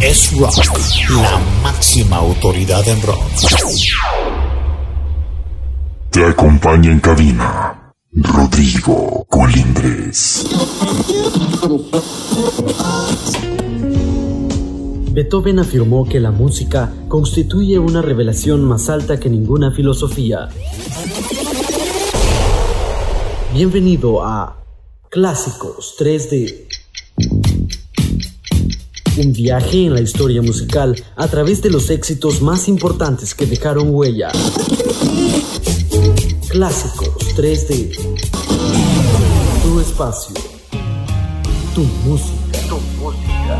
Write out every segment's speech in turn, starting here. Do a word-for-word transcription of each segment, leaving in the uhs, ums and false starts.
Es Rock, la máxima autoridad en rock. Te acompaña en cabina Rodrigo Colindres. Beethoven afirmó que la música constituye una revelación más alta que ninguna filosofía. Bienvenido a Clásicos tres D. Un viaje en la historia musical a través de los éxitos más importantes que dejaron huella. Clásicos tres D. Tu espacio. Tu música. Tu música.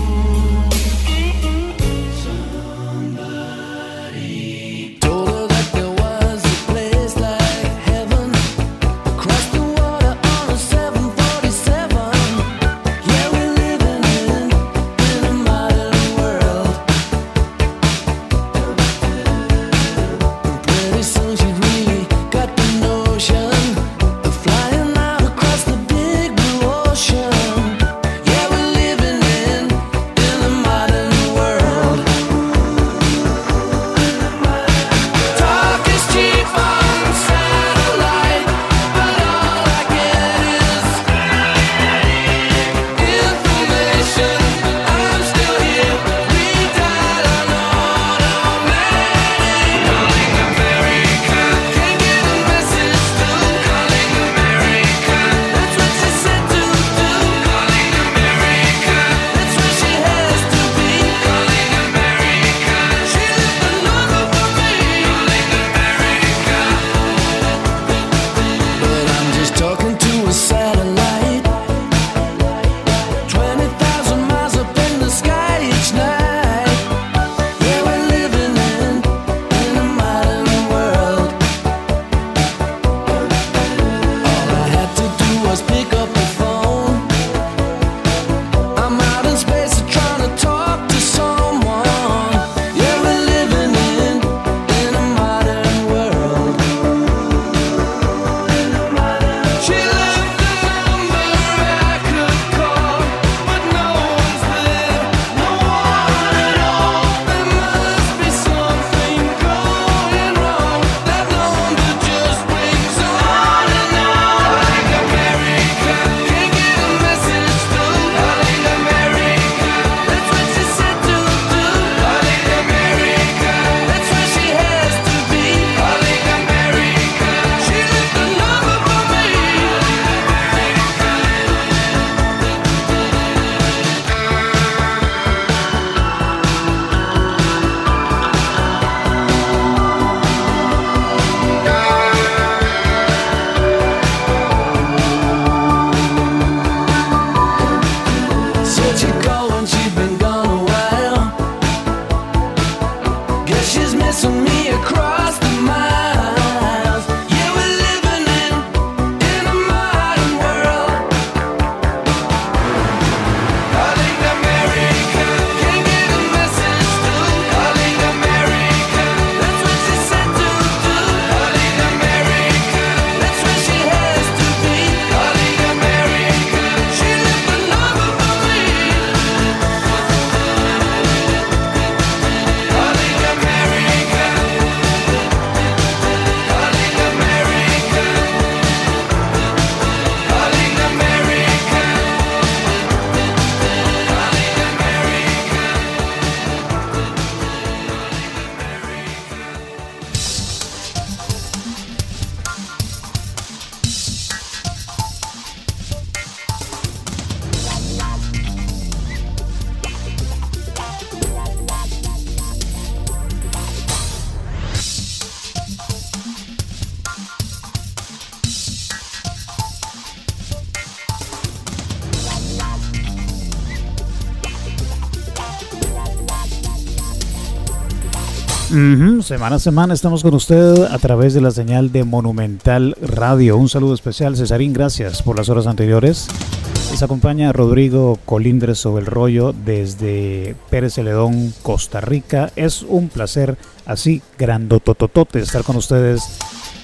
Uh-huh. Semana a semana estamos con usted a través de la señal de Monumental Radio. Un saludo especial, Cesarín, gracias por las horas anteriores. Les acompaña Rodrigo Colindres sobre el rollo desde Pérez Celedón, Costa Rica. Es un placer así grandotototote estar con ustedes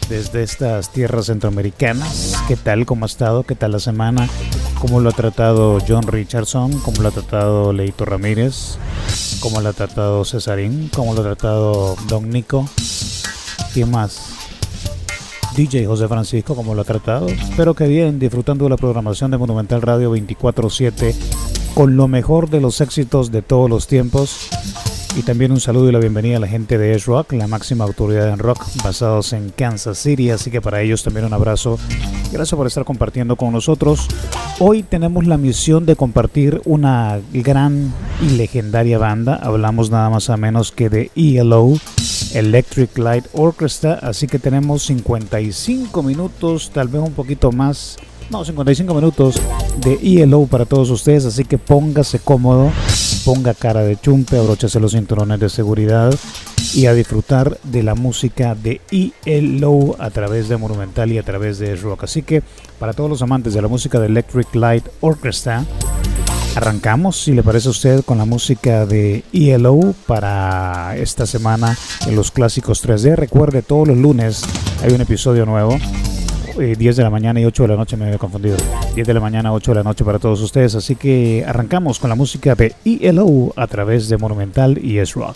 desde estas tierras centroamericanas. ¿Qué tal? ¿Cómo ha estado? ¿Qué tal la semana? ¿Cómo lo ha tratado John Richardson? ¿Cómo lo ha tratado Leito Ramírez? ¿Cómo lo ha tratado Cesarín? ¿Cómo lo ha tratado Don Nico? ¿Quién más? D J José Francisco, ¿cómo lo ha tratado? Espero que bien, disfrutando de la programación de Monumental Radio veinticuatro siete con lo mejor de los éxitos de todos los tiempos. Y también un saludo y la bienvenida a la gente de S-Rock, la máxima autoridad en rock, basados en Kansas City. Así que para ellos también un abrazo. Gracias por estar compartiendo con nosotros. Hoy tenemos la misión de compartir una gran y legendaria banda. Hablamos nada más a menos que de E L O, Electric Light Orchestra. Así que tenemos cincuenta y cinco minutos, tal vez un poquito más. No, cincuenta y cinco minutos de E L O para todos ustedes. Así que póngase cómodo, ponga cara de chumpe, abróchese los cinturones de seguridad y a disfrutar de la música de E L O a través de Monumental y a través de S-Rock. Así que para todos los amantes de la música de Electric Light Orchestra, arrancamos, si le parece a usted, con la música de E L O para esta semana en los clásicos tres D. Recuerde, todos los lunes hay un episodio nuevo. diez de la mañana y ocho de la noche, me había confundido. diez de la mañana, ocho de la noche para todos ustedes. Así que arrancamos con la música de E L O a través de Monumental y S-Rock.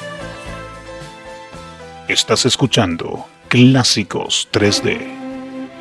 Estás escuchando Clásicos tres D.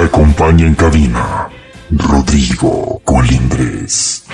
acompaña en cabina Rodrigo Colindres.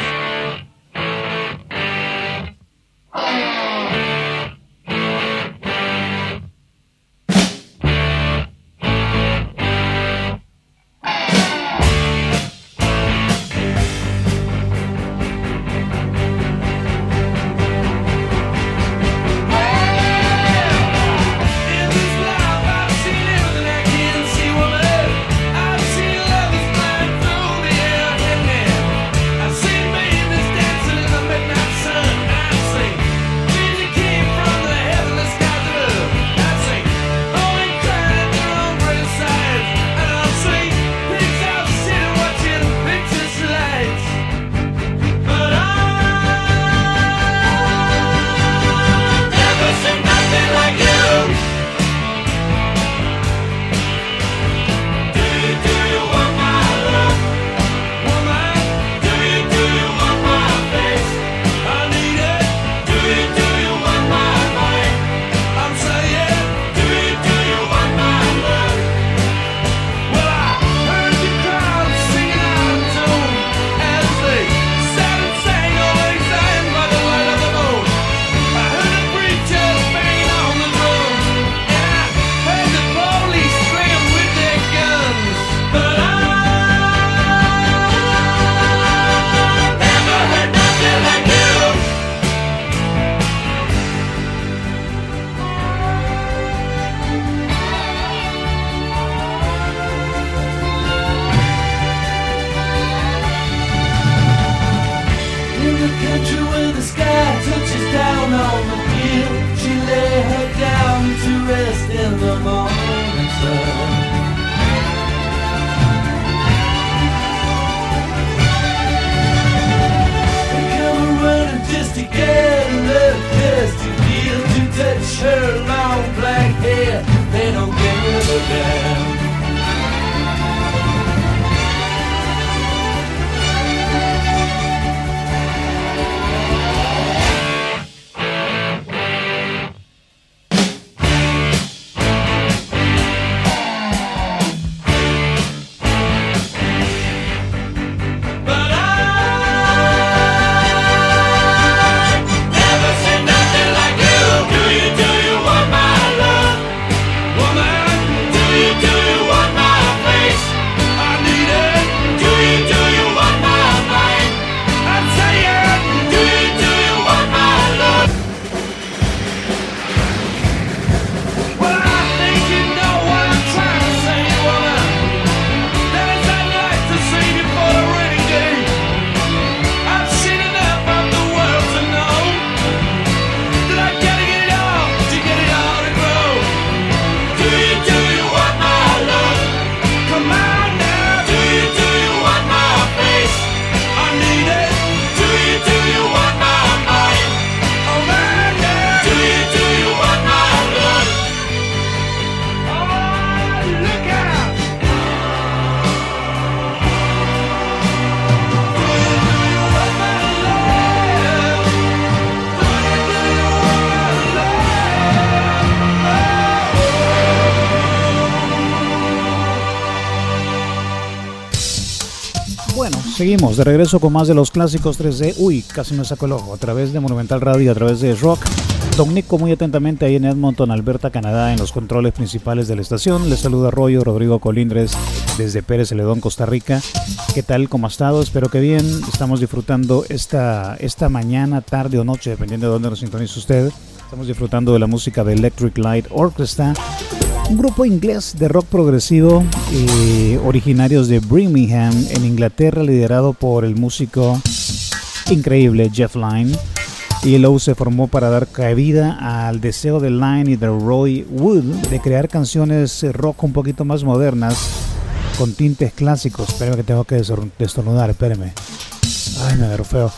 Seguimos de regreso con más de los clásicos tres D. Uy, casi me sacó el ojo. A través de Monumental Radio, a través de Rock. Don Nico muy atentamente ahí en Edmonton, Alberta, Canadá, en los controles principales de la estación. Les saluda Rollo, Rodrigo Colindres, desde Pérez Celedón, Costa Rica. ¿Qué tal? ¿Cómo ha estado? Espero que bien. Estamos disfrutando esta, esta mañana, tarde o noche, dependiendo de dónde nos sintonice usted. Estamos disfrutando de la música de Electric Light Orchestra, un grupo inglés de rock progresivo eh, originarios de Birmingham, en Inglaterra, liderado por el músico increíble Jeff Lynne. E L O se formó para dar cabida al deseo de Lynne y de Roy Wood de crear canciones rock un poquito más modernas, con tintes clásicos. Espérame que tengo que destornudar, espérame. Ay, me agarró feo.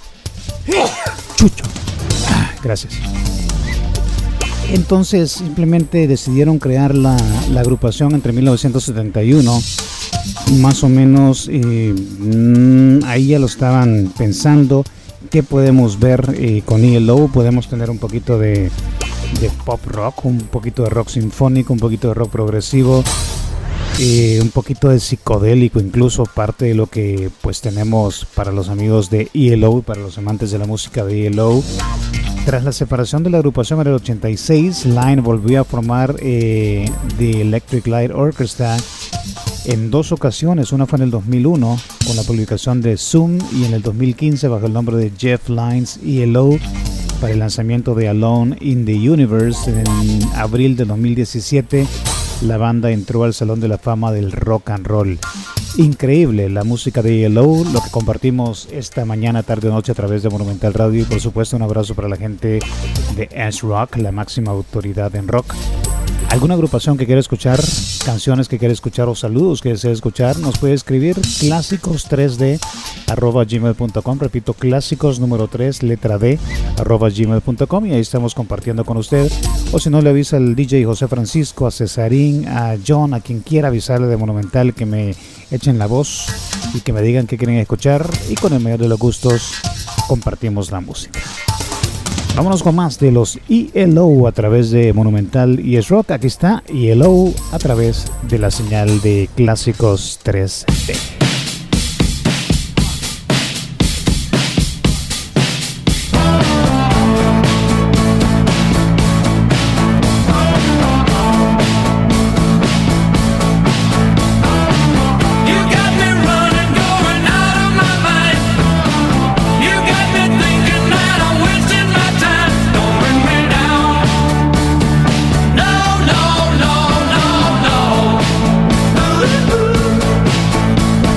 Chucho. Ah, gracias. Entonces simplemente decidieron crear la, la agrupación entre mil novecientos setenta y uno, más o menos. Eh, mmm, ahí ya lo estaban pensando. ¿Qué podemos ver eh, con E L O? Podemos tener un poquito de, de pop rock, un poquito de rock sinfónico, un poquito de rock progresivo, eh, un poquito de psicodélico, incluso parte de lo que pues tenemos para los amigos de E L O, para los amantes de la música de E L O. Tras la separación de la agrupación en el ochenta y seis, Line volvió a formar eh, The Electric Light Orchestra en dos ocasiones. Una fue en el dos mil uno con la publicación de Zoom y en el dos mil quince bajo el nombre de Jeff Lynne's E L O para el lanzamiento de Alone in the Universe. En abril de dos mil diecisiete la banda entró al Salón de la Fama del Rock and Roll. Increíble la música de E L O, lo que compartimos esta mañana, tarde o noche a través de Monumental Radio, y por supuesto un abrazo para la gente de S-Rock, la máxima autoridad en rock. ¿Alguna agrupación que quiera escuchar, canciones que quiera escuchar o saludos que desea escuchar? Nos puede escribir clásicos tres d arroba gmail punto com. Repito, clásicos número tres, letra D, arroba gmail punto com, y ahí estamos compartiendo con usted. O si no, le avisa al D J José Francisco, a Cesarín, a John, a quien quiera avisarle de Monumental, que me echen la voz y que me digan qué quieren escuchar, y con el mayor de los gustos compartimos la música. Vámonos con más de los E L O a través de Monumental y S-Rock. Aquí está E L O a través de la señal de Clásicos tres D. No, no, no, no.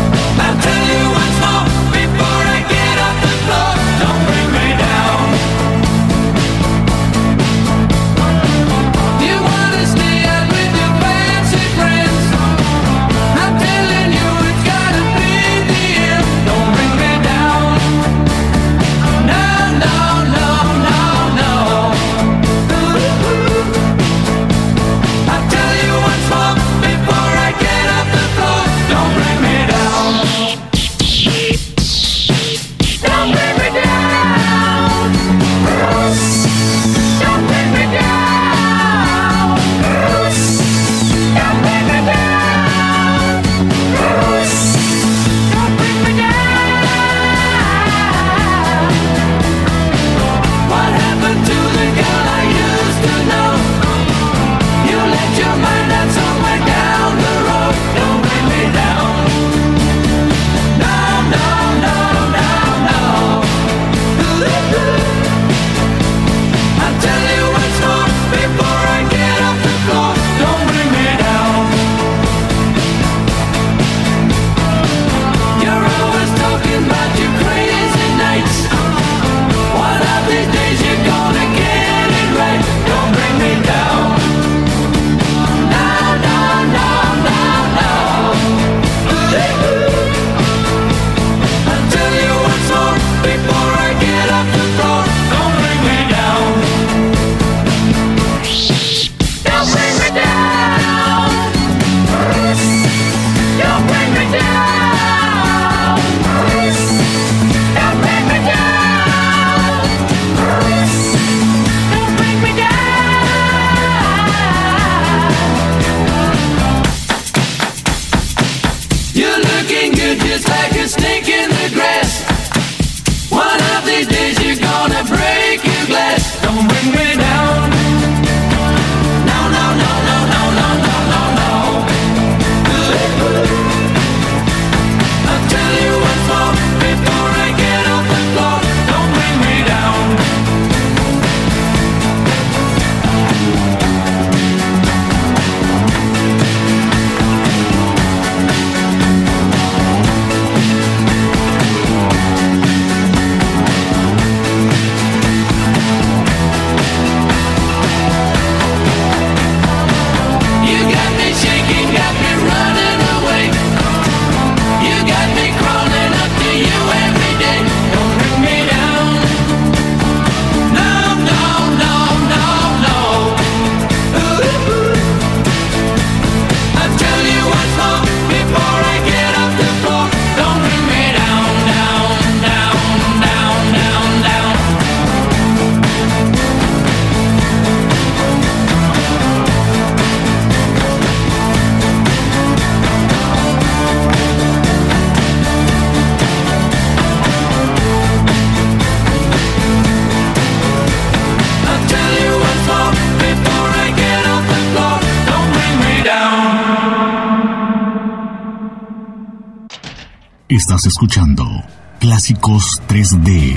Estás escuchando Clásicos tres D.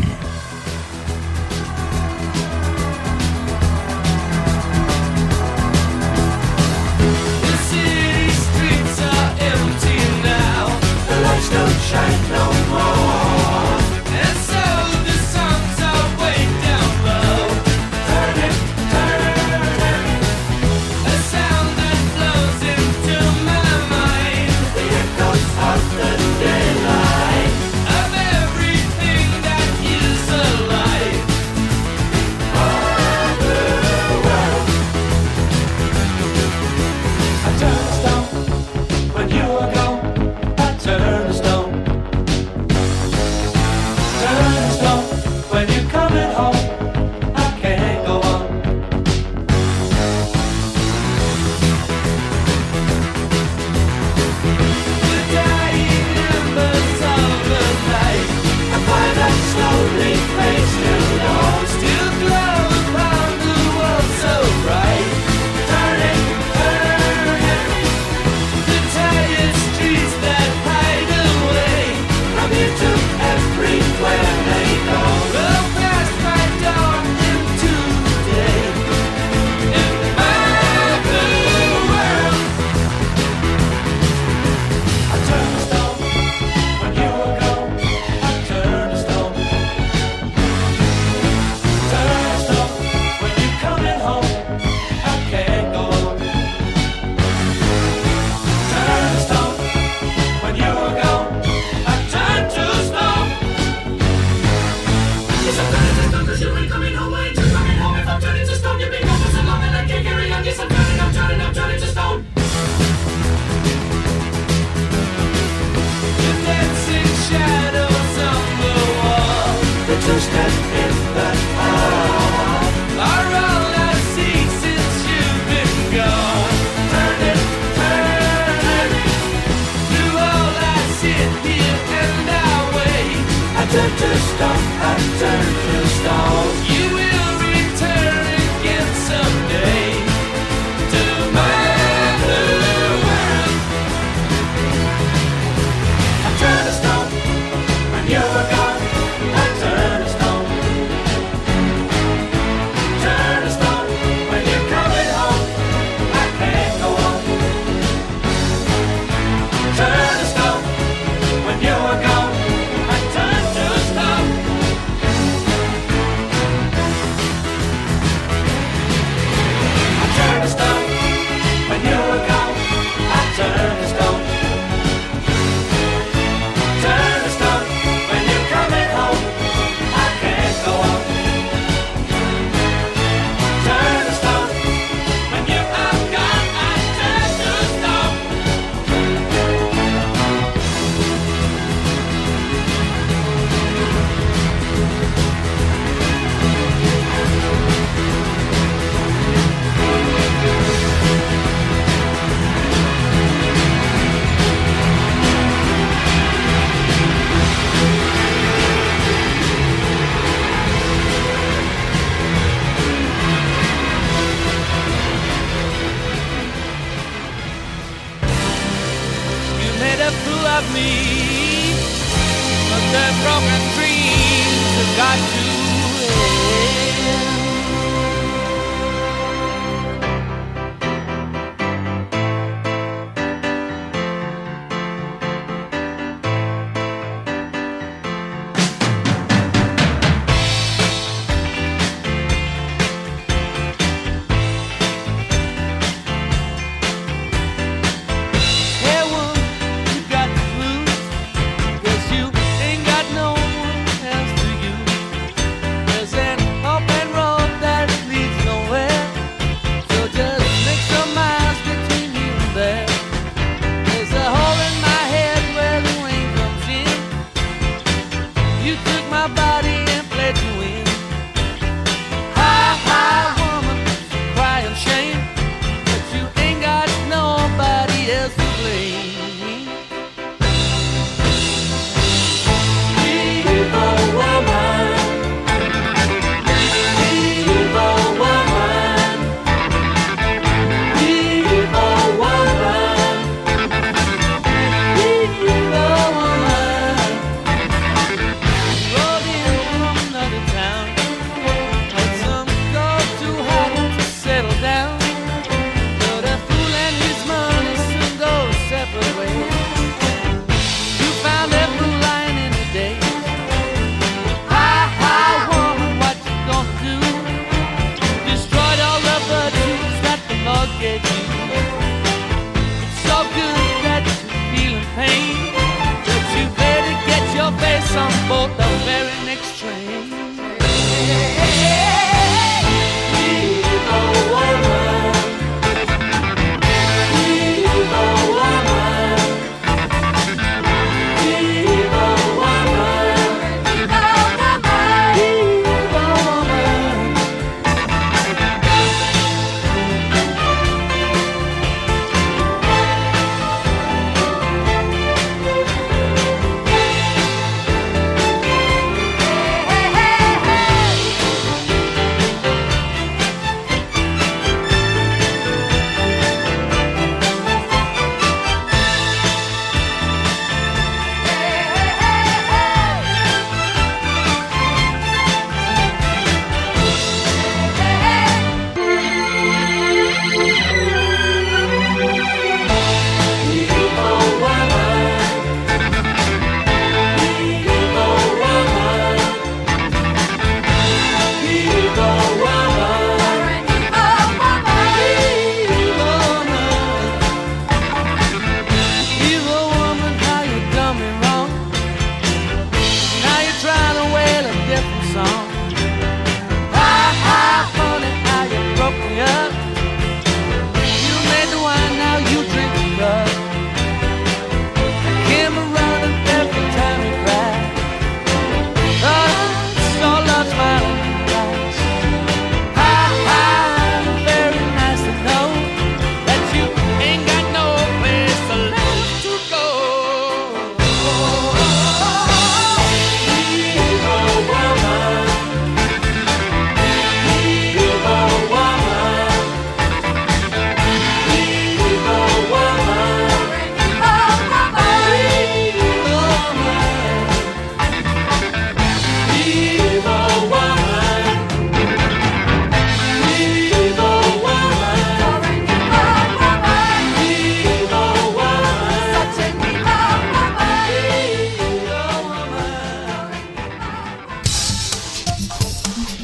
Guess you ain't got no one else to use. There's an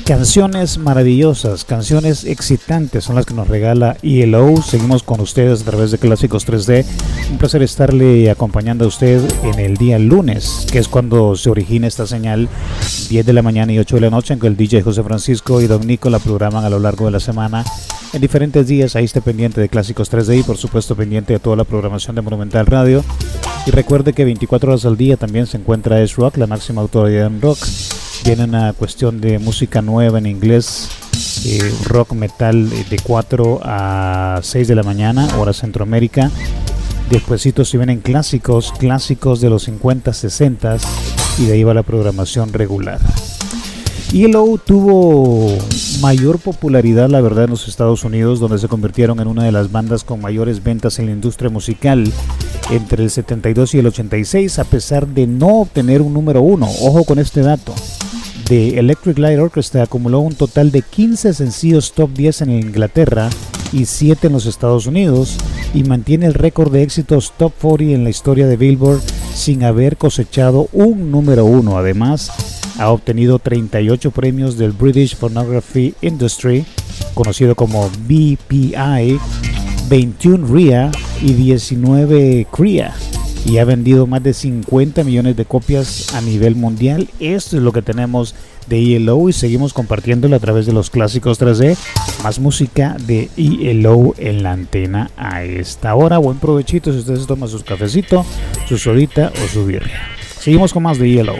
Canciones maravillosas, canciones excitantes son las que nos regala E L O. Seguimos con ustedes a través de Clásicos tres D. Un placer estarle acompañando a usted en el día lunes, que es cuando se origina esta señal, diez de la mañana y ocho de la noche, en que el D J José Francisco y Don Nico la programan a lo largo de la semana en diferentes días. Ahí esté pendiente de Clásicos tres D y por supuesto pendiente de toda la programación de Monumental Radio. Y recuerde que veinticuatro horas al día también se encuentra S Rock, la máxima autoridad en rock. Viene una cuestión de música nueva en inglés, eh, rock metal de cuatro a seis de la mañana, hora Centroamérica. Despuésito se vienen clásicos, clásicos de los cincuenta, sesenta y de ahí va la programación regular. E L O tuvo mayor popularidad, la verdad, en los Estados Unidos, donde se convirtieron en una de las bandas con mayores ventas en la industria musical entre el setenta y dos y el ochenta y seis, a pesar de no obtener un número uno. Ojo con este dato. The Electric Light Orchestra acumuló un total de quince sencillos top diez en Inglaterra y siete en los Estados Unidos, y mantiene el récord de éxitos top cuarenta en la historia de Billboard sin haber cosechado un número uno. Además, ha obtenido treinta y ocho premios del British Phonography Industry, conocido como B P I, veintiuno R I A y diecinueve C R I A, y ha vendido más de cincuenta millones de copias a nivel mundial. Esto es lo que tenemos de E L O y seguimos compartiéndolo a través de los Clásicos tres D. Más música de E L O en la antena a esta hora. Buen provechito si ustedes toman su cafecito, su sodita o su birria. Seguimos con más de E L O.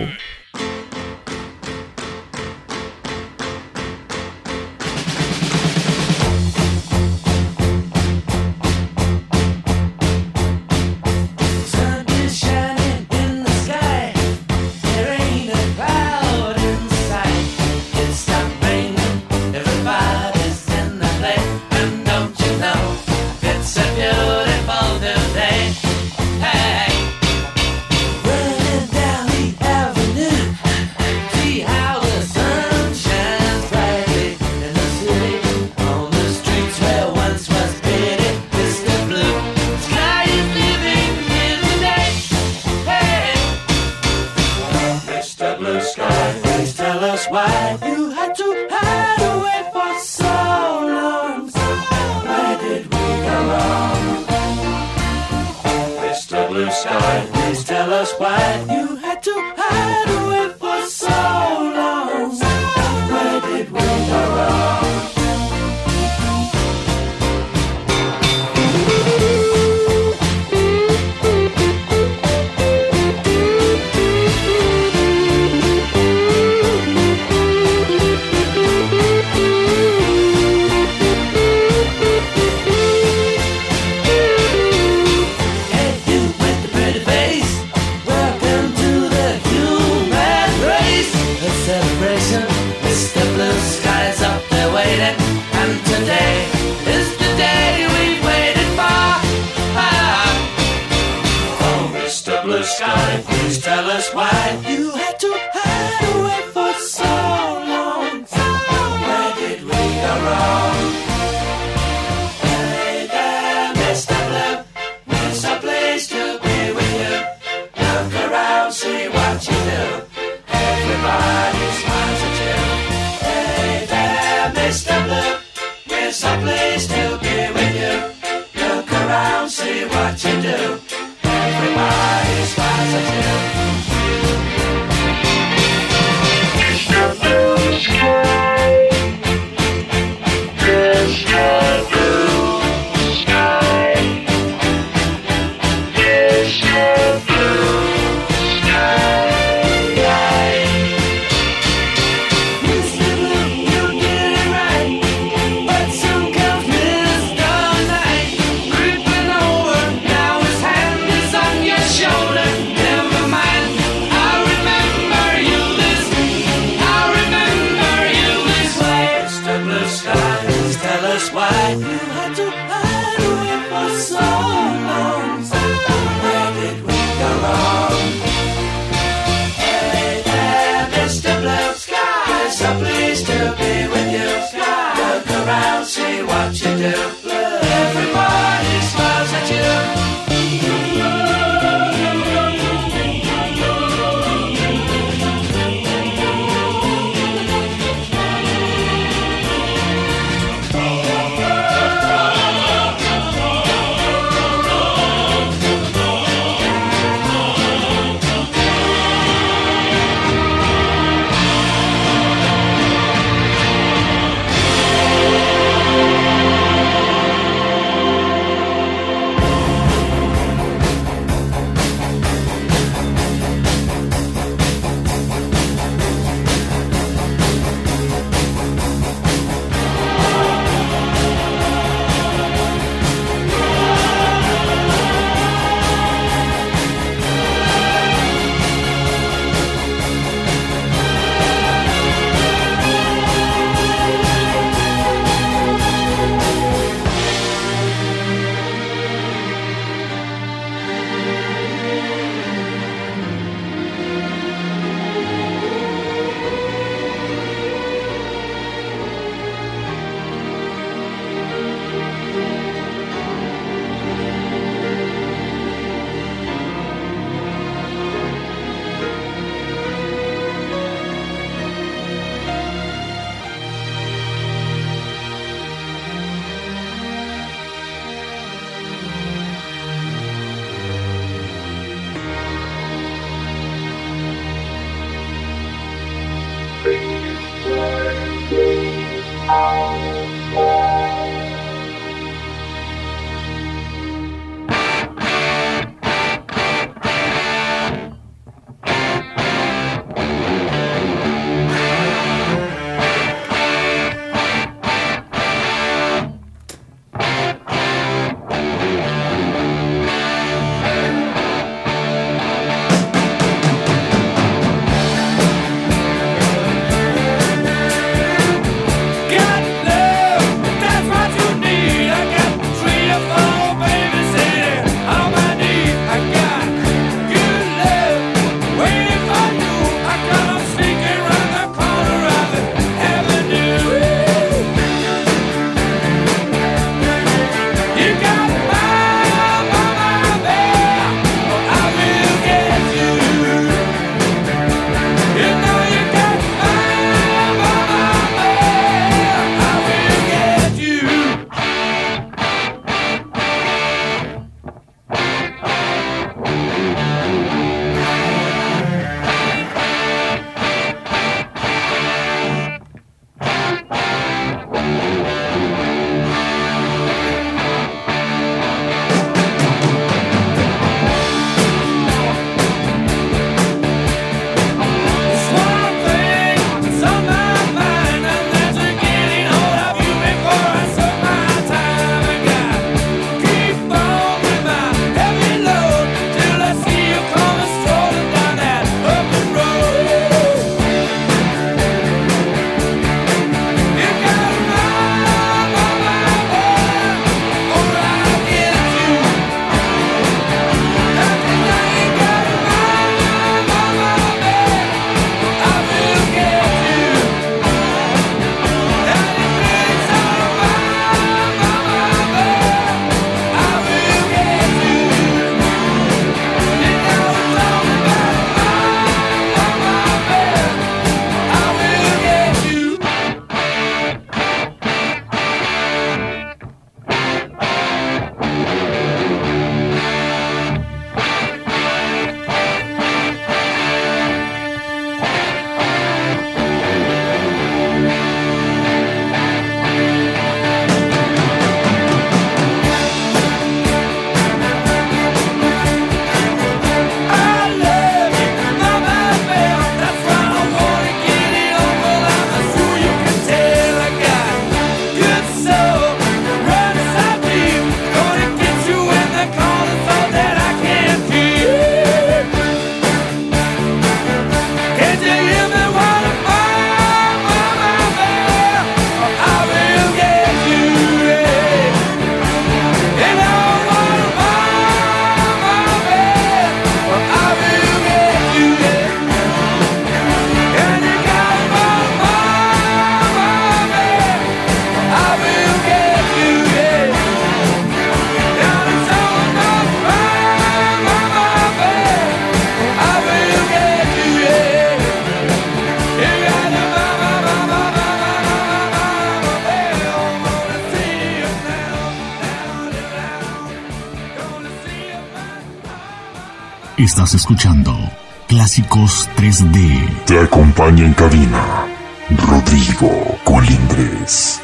Estás escuchando Clásicos tres D. Te acompaña en cabina Rodrigo Colindres.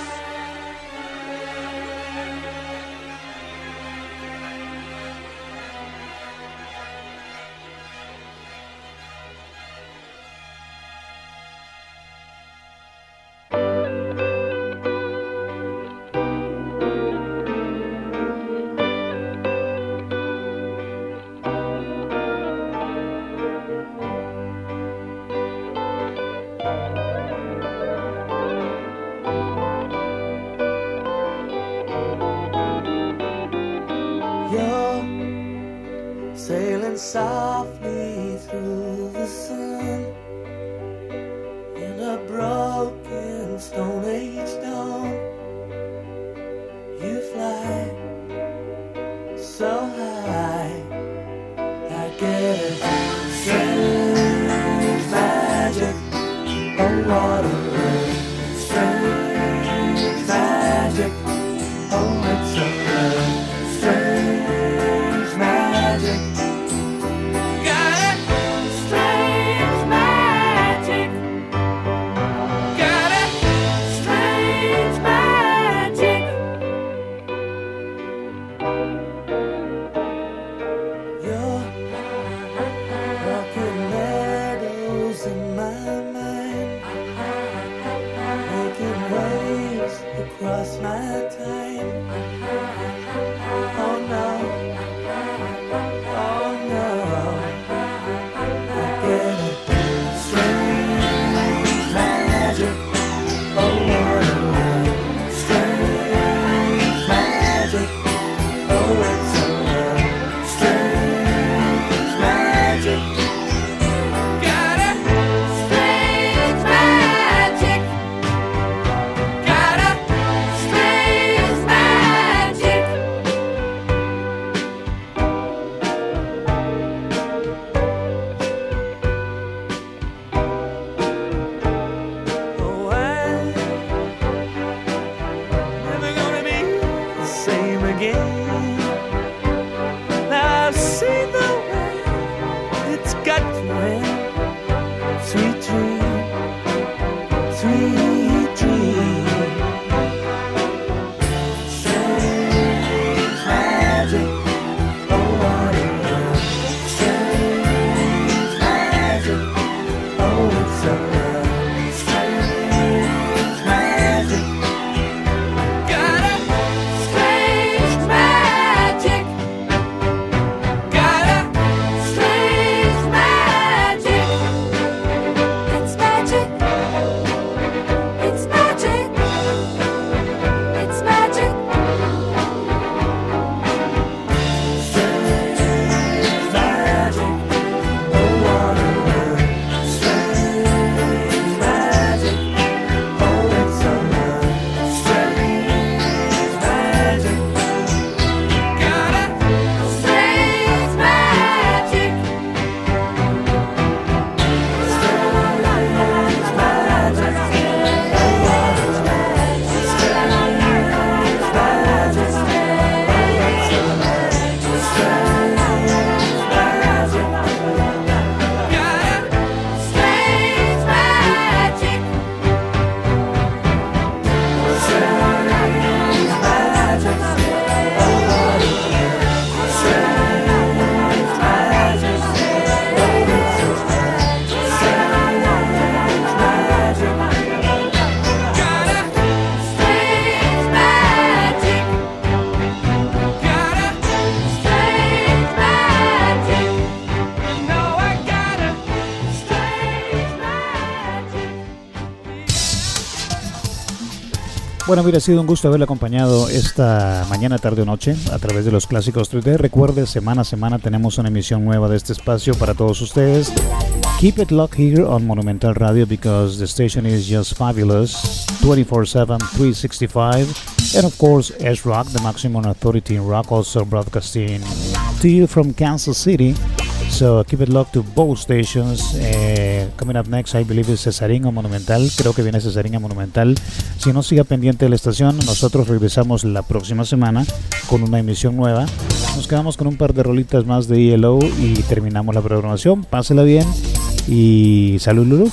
Bueno, mira, ha sido un gusto haberle acompañado esta mañana, tarde o noche a través de los Clásicos tres D. Recuerde, semana a semana tenemos una emisión nueva de este espacio para todos ustedes. Keep it locked here on Monumental Radio because the station is just fabulous, twenty-four seven, three sixty-five. And of course, S-Rock, the maximum authority in rock, also broadcasting to you from Kansas City, So keep it locked to both stations. Uh, coming up next, I believe is Cesarín o Monumental. Creo que viene Cesarín a Monumental. Si no, siga pendiente de la estación. Nosotros regresamos la próxima semana con una emisión nueva. Nos quedamos con un par de rolitas más de E L O y terminamos la programación. Pásela bien y salud, Lulu.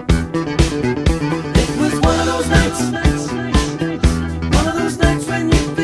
One of those nights when you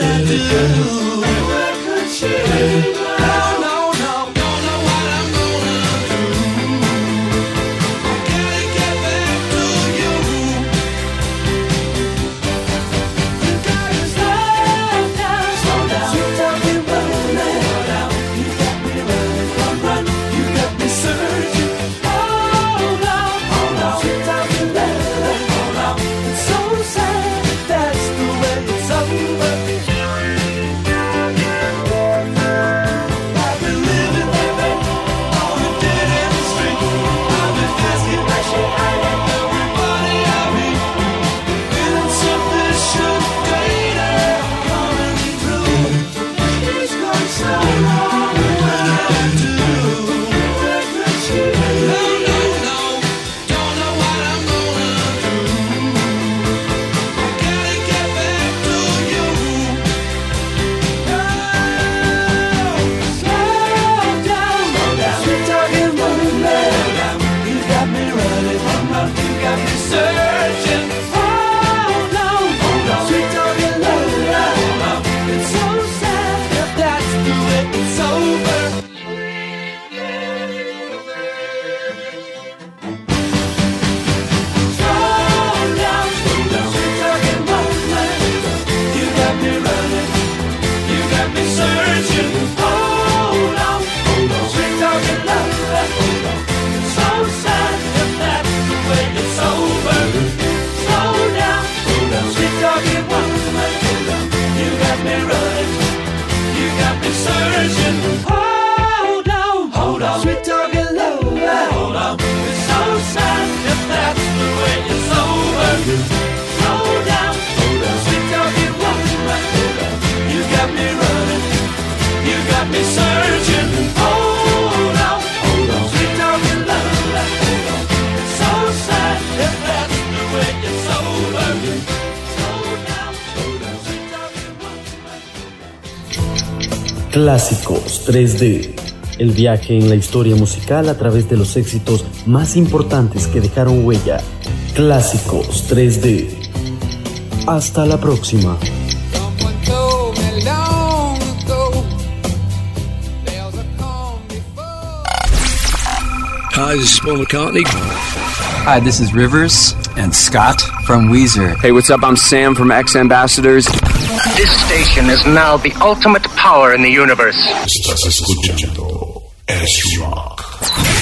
Clásicos tres D. El viaje en la historia musical a través de los éxitos más importantes que dejaron huella. Clásicos tres D. Hasta la próxima. Hi, this is Paul McCartney. Hi, this is Rivers and Scott from Weezer. Hey, what's up? I'm Sam from X Ambassadors. This station is now the ultimate power in the universe. Estás escuchando S-Rock.